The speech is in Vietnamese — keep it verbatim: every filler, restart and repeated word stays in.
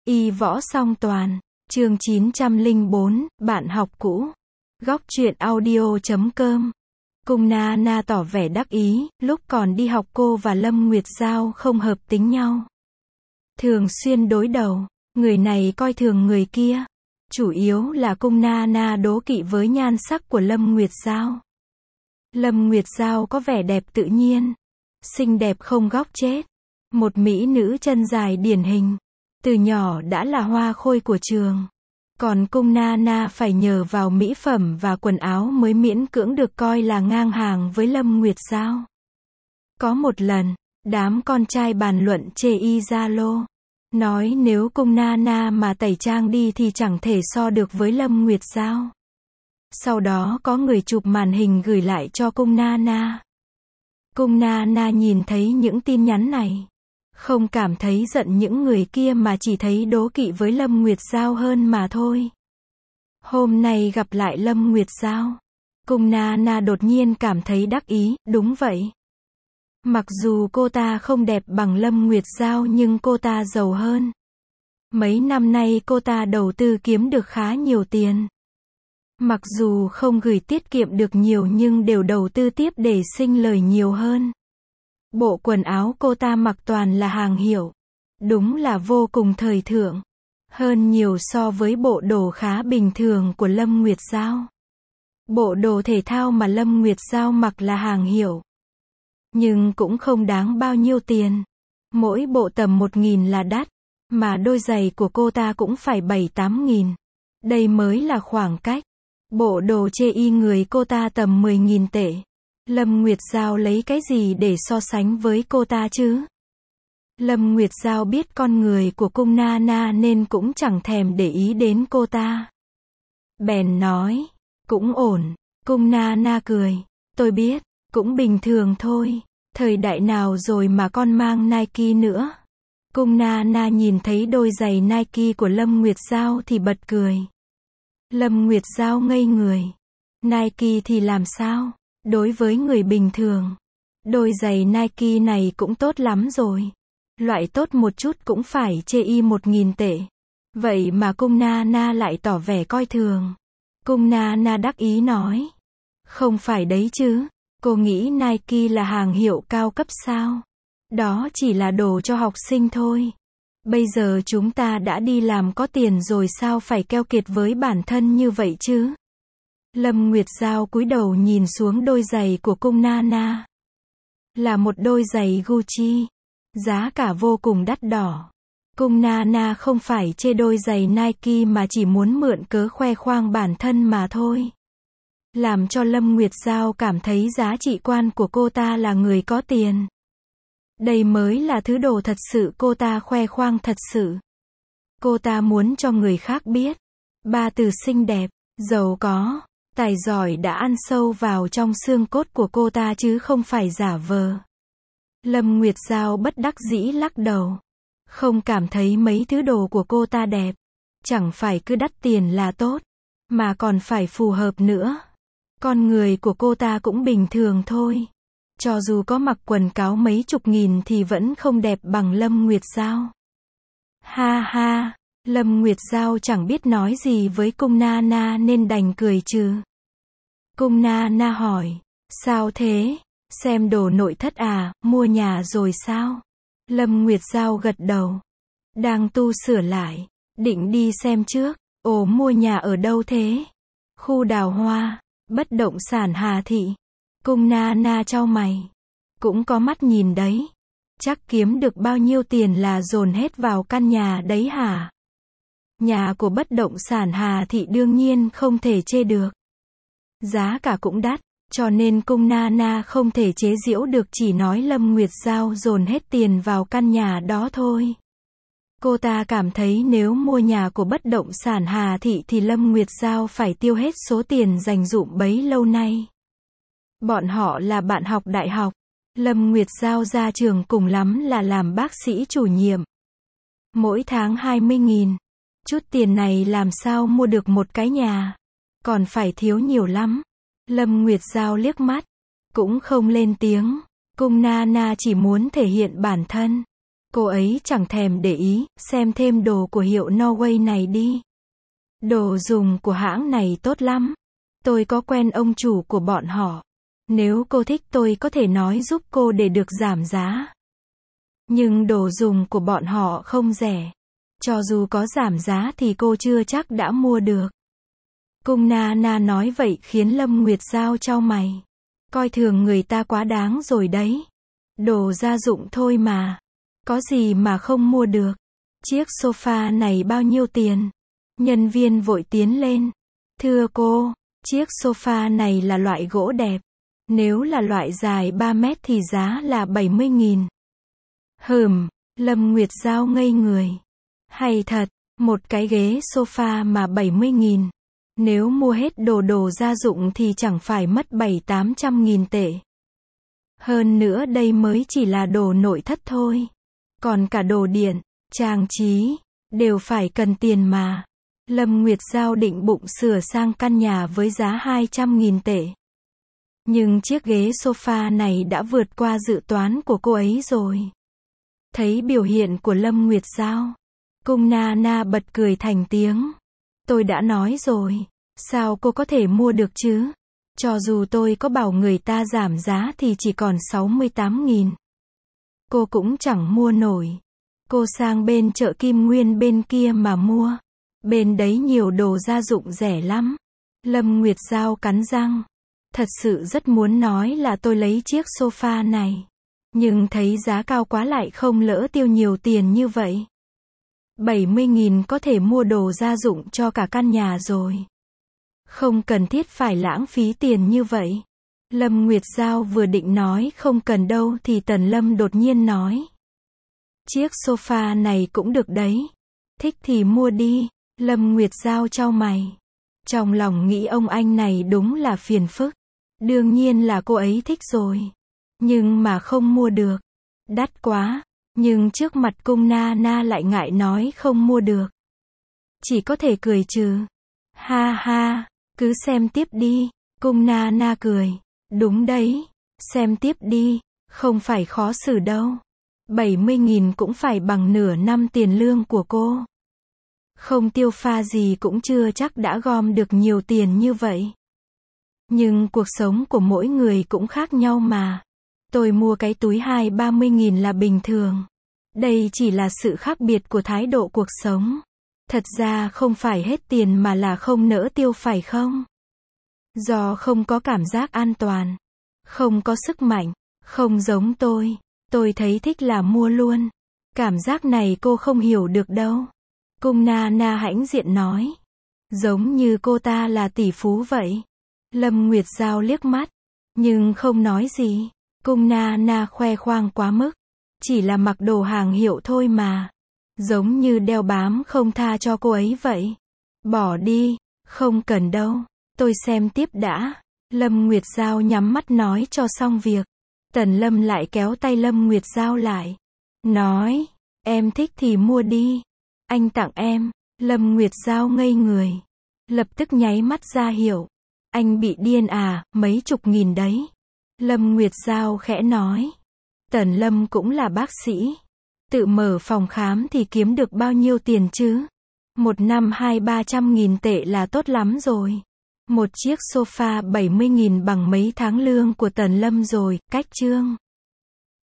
Y võ song toàn. Chương chín trăm lẻ bốn, bạn học cũ. Góc truyện audio chấm com. Cung Na Na tỏ vẻ đắc ý, lúc còn đi học cô và Lâm Nguyệt Giao không hợp tính nhau. Thường xuyên đối đầu, người này coi thường người kia. Chủ yếu là Cung Na Na đố kỵ với nhan sắc của Lâm Nguyệt Giao. Lâm Nguyệt Giao có vẻ đẹp tự nhiên, xinh đẹp không góc chết. Một mỹ nữ chân dài điển hình. Từ nhỏ đã là hoa khôi của trường. Còn Cung Na Na phải nhờ vào mỹ phẩm và quần áo mới miễn cưỡng được coi là ngang hàng với Lâm Nguyệt Giao. Có một lần, đám con trai bàn luận chê y Zalo. Nói nếu Cung Na Na mà tẩy trang đi thì chẳng thể so được với Lâm Nguyệt Giao. Sau đó có người chụp màn hình gửi lại cho Cung Na Na. Cung Na Na nhìn thấy những tin nhắn này. Không cảm thấy giận những người kia mà chỉ thấy đố kỵ với Lâm Nguyệt Giao hơn mà thôi. Hôm nay gặp lại Lâm Nguyệt Giao, Cung Na Na đột nhiên cảm thấy đắc ý, đúng vậy. Mặc dù cô ta không đẹp bằng Lâm Nguyệt Giao nhưng cô ta giàu hơn. Mấy năm nay cô ta đầu tư kiếm được khá nhiều tiền. Mặc dù không gửi tiết kiệm được nhiều nhưng đều đầu tư tiếp để sinh lời nhiều hơn. Bộ quần áo cô ta mặc toàn là hàng hiệu. Đúng là vô cùng thời thượng. Hơn nhiều so với bộ đồ khá bình thường của Lâm Nguyệt Giao. Bộ đồ thể thao mà Lâm Nguyệt Giao mặc là hàng hiệu. Nhưng cũng không đáng bao nhiêu tiền. Mỗi bộ tầm một nghìn là đắt. Mà đôi giày của cô ta cũng phải bảy tám nghìn. Đây mới là khoảng cách. Bộ đồ chê y người cô ta tầm mười nghìn tệ. Lâm Nguyệt Giao lấy cái gì để so sánh với cô ta chứ? Lâm Nguyệt Giao biết con người của Cung Na Na nên cũng chẳng thèm để ý đến cô ta. Bèn nói, cũng ổn. Cung Na Na cười, tôi biết, cũng bình thường thôi. Thời đại nào rồi mà con mang Nike nữa? Cung Na Na nhìn thấy đôi giày Nike của Lâm Nguyệt Giao thì bật cười. Lâm Nguyệt Giao ngây người. Nike thì làm sao? Đối với người bình thường, đôi giày Nike này cũng tốt lắm rồi. Loại tốt một chút cũng phải chê y một nghìn tệ. Vậy mà Cung Na Na lại tỏ vẻ coi thường. Cung Na Na đắc ý nói. Không phải đấy chứ. Cô nghĩ Nike là hàng hiệu cao cấp sao? Đó chỉ là đồ cho học sinh thôi. Bây giờ chúng ta đã đi làm có tiền rồi sao phải keo kiệt với bản thân như vậy chứ? Lâm Nguyệt Giao cúi đầu nhìn xuống đôi giày của Cung Na Na. Là một đôi giày Gucci. Giá cả vô cùng đắt đỏ. Cung Na Na không phải chê đôi giày Nike mà chỉ muốn mượn cớ khoe khoang bản thân mà thôi. Làm cho Lâm Nguyệt Giao cảm thấy giá trị quan của cô ta là người có tiền. Đây mới là thứ đồ thật sự cô ta khoe khoang thật sự. Cô ta muốn cho người khác biết. Ba từ xinh đẹp, giàu có, tài giỏi đã ăn sâu vào trong xương cốt của cô ta chứ không phải giả vờ. Lâm Nguyệt Giao bất đắc dĩ lắc đầu. Không cảm thấy mấy thứ đồ của cô ta đẹp. Chẳng phải cứ đắt tiền là tốt. Mà còn phải phù hợp nữa. Con người của cô ta cũng bình thường thôi. Cho dù có mặc quần cáo mấy chục nghìn thì vẫn không đẹp bằng Lâm Nguyệt Giao. Ha ha, Lâm Nguyệt Giao chẳng biết nói gì với Cung Na Na nên đành cười trừ. Cung Na Na hỏi, sao thế? Xem đồ nội thất à, mua nhà rồi sao? Lâm Nguyệt Giao gật đầu. Đang tu sửa lại, định đi xem trước. Ồ, mua nhà ở đâu thế? Khu Đào Hoa, bất động sản Hà Thị. Cung Na Na chau mày. Cũng có mắt nhìn đấy. Chắc kiếm được bao nhiêu tiền là dồn hết vào căn nhà đấy hả? Nhà của bất động sản Hà Thị đương nhiên không thể chê được. Giá cả cũng đắt, cho nên Cung Na Na không thể chế giễu được, chỉ nói Lâm Nguyệt Giao dồn hết tiền vào căn nhà đó thôi. Cô ta cảm thấy nếu mua nhà của bất động sản Hà Thị thì Lâm Nguyệt Giao phải tiêu hết số tiền dành dụm bấy lâu nay. Bọn họ là bạn học đại học. Lâm Nguyệt Giao ra trường cùng lắm là làm bác sĩ chủ nhiệm. Mỗi tháng hai mươi nghìn. Chút tiền này làm sao mua được một cái nhà. Còn phải thiếu nhiều lắm. Lâm Nguyệt Giao liếc mắt. Cũng không lên tiếng. Cung Na Na chỉ muốn thể hiện bản thân. Cô ấy chẳng thèm để ý, xem thêm đồ của hiệu Norway này đi. Đồ dùng của hãng này tốt lắm. Tôi có quen ông chủ của bọn họ. Nếu cô thích tôi có thể nói giúp cô để được giảm giá. Nhưng đồ dùng của bọn họ không rẻ. Cho dù có giảm giá thì cô chưa chắc đã mua được. Cung Nana nói vậy khiến Lâm Nguyệt Giao chau mày. Coi thường người ta quá đáng rồi đấy. Đồ gia dụng thôi mà. Có gì mà không mua được. Chiếc sofa này bao nhiêu tiền? Nhân viên vội tiến lên. Thưa cô, chiếc sofa này là loại gỗ đẹp. Nếu là loại dài ba mét thì giá là bảy mươi nghìn. Hừm, Lâm Nguyệt Giao ngây người. Hay thật, một cái ghế sofa mà bảy mươi nghìn. Nếu mua hết đồ đồ gia dụng thì chẳng phải mất bảy tám trăm nghìn tệ. Hơn nữa đây mới chỉ là đồ nội thất thôi. Còn cả đồ điện, trang trí, đều phải cần tiền mà. Lâm Nguyệt Giao định bụng sửa sang căn nhà với giá hai trăm nghìn tệ. Nhưng chiếc ghế sofa này đã vượt qua dự toán của cô ấy rồi. Thấy biểu hiện của Lâm Nguyệt Giao, Cung Nana bật cười thành tiếng. Tôi đã nói rồi, sao cô có thể mua được chứ? Cho dù tôi có bảo người ta giảm giá thì chỉ còn sáu mươi tám nghìn. Cô cũng chẳng mua nổi. Cô sang bên chợ Kim Nguyên bên kia mà mua. Bên đấy nhiều đồ gia dụng rẻ lắm. Lâm Nguyệt Giao cắn răng. Thật sự rất muốn nói là tôi lấy chiếc sofa này. Nhưng thấy giá cao quá lại không lỡ tiêu nhiều tiền như vậy. bảy mươi nghìn có thể mua đồ gia dụng cho cả căn nhà rồi. Không cần thiết phải lãng phí tiền như vậy. Lâm Nguyệt Giao vừa định nói không cần đâu thì Tần Lâm đột nhiên nói. Chiếc sofa này cũng được đấy. Thích thì mua đi. Lâm Nguyệt Giao chau mày. Trong lòng nghĩ ông anh này đúng là phiền phức. Đương nhiên là cô ấy thích rồi. Nhưng mà không mua được. Đắt quá. Nhưng trước mặt Cung Nana lại ngại nói không mua được. Chỉ có thể cười trừ. Ha ha, cứ xem tiếp đi. Cung Nana cười. Đúng đấy. Xem tiếp đi. Không phải khó xử đâu. bảy mươi nghìn cũng phải bằng nửa năm tiền lương của cô. Không tiêu pha gì cũng chưa chắc đã gom được nhiều tiền như vậy. Nhưng cuộc sống của mỗi người cũng khác nhau mà. Tôi mua cái túi hai ba mươi nghìn là bình thường. Đây chỉ là sự khác biệt của thái độ cuộc sống. Thật ra không phải hết tiền mà là không nỡ tiêu phải không? Do không có cảm giác an toàn. Không có sức mạnh. Không giống tôi. Tôi thấy thích là mua luôn. Cảm giác này cô không hiểu được đâu. Cung Nana hãnh diện nói. Giống như cô ta là tỷ phú vậy. Lâm Nguyệt Giao liếc mắt. Nhưng không nói gì. Cung Nana khoe khoang quá mức. Chỉ là mặc đồ hàng hiệu thôi mà. Giống như đeo bám không tha cho cô ấy vậy. Bỏ đi. Không cần đâu. Tôi xem tiếp đã. Lâm Nguyệt Giao nhắm mắt nói cho xong việc. Tần Lâm lại kéo tay Lâm Nguyệt Giao lại. Nói. Em thích thì mua đi. Anh tặng em. Lâm Nguyệt Giao ngây người. Lập tức nháy mắt ra hiệu. Anh bị điên à, mấy chục nghìn đấy. Lâm Nguyệt Giao khẽ nói. Tần Lâm cũng là bác sĩ. Tự mở phòng khám thì kiếm được bao nhiêu tiền chứ? Một năm hai ba trăm nghìn tệ là tốt lắm rồi. Một chiếc sofa bảy mươi nghìn bằng mấy tháng lương của Tần Lâm rồi, cách chương.